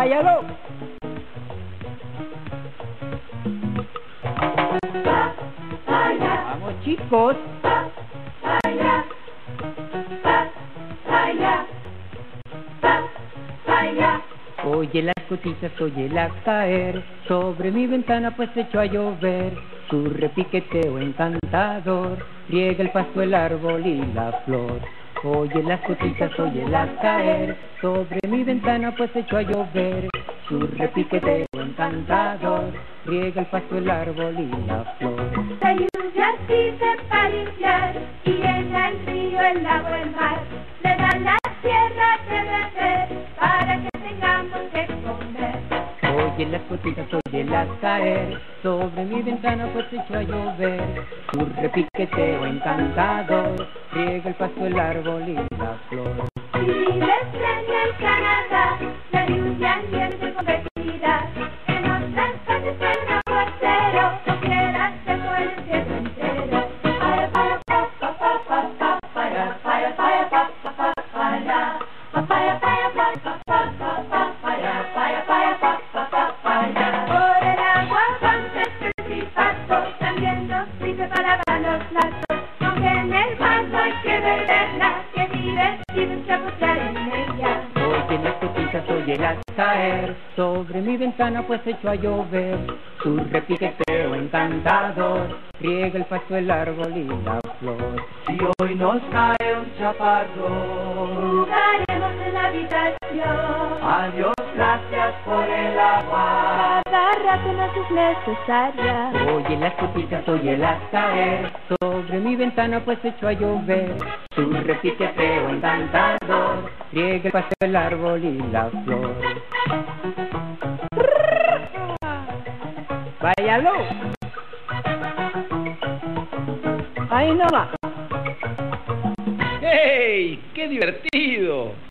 Váyalo. Vamos, chicos. Oye las gotitas, óyelas caer sobre mi ventana, pues echó a llover. Su repiqueteo encantador riega el pasto, el árbol y la flor. Oye las gotitas, óyelas caer sobre mi ventana, pues echó a llover. Su repiqueteo encantador riega el pasto, el árbol y la flor. La lluvia sirve para limpiar y llena el río, el lago, el mar. Le dan la tierra de beber para que tengamos que comer. Oye las gotitas, óyelas caer sobre mi ventana, pues echó a llover. Su repiqueteo encantador riega el pasto, el árbol y la flor. Si vives en el Canadá, la lluvia viene con vecindad. En otras partes el aguacero no quieras que todo el cielo entero. Para, para, pa, pa, pa, pa, pa, para, para, para, pa, pa, pa, para. Pa, para, para, pa, pa, pa, pa, pa, para, para, para, pa, pa, pa, para. Por el agua van peces y patos, también nos sirve para lavar los platos. Aunque en el vaso hay que beberla, que divertido chapotear en ella. Oye las gotitas, óyelas caer sobre mi ventana, pues echó a llover. Su repiqueteo encantador riega el pasto, el árbol y la flor. Si hoy nos cae un chaparro, Jugaremos en la habitación. adiós, gracias por el agua. Cada rato nos es necesaria. Oye las gotitas, óyelas caer sobre mi ventana, pues echó a llover. Su repiqueteo encantador riega el pasto, el árbol y la flor. Váyalo. Ahí no va. ¡Hey! ¡Qué divertido!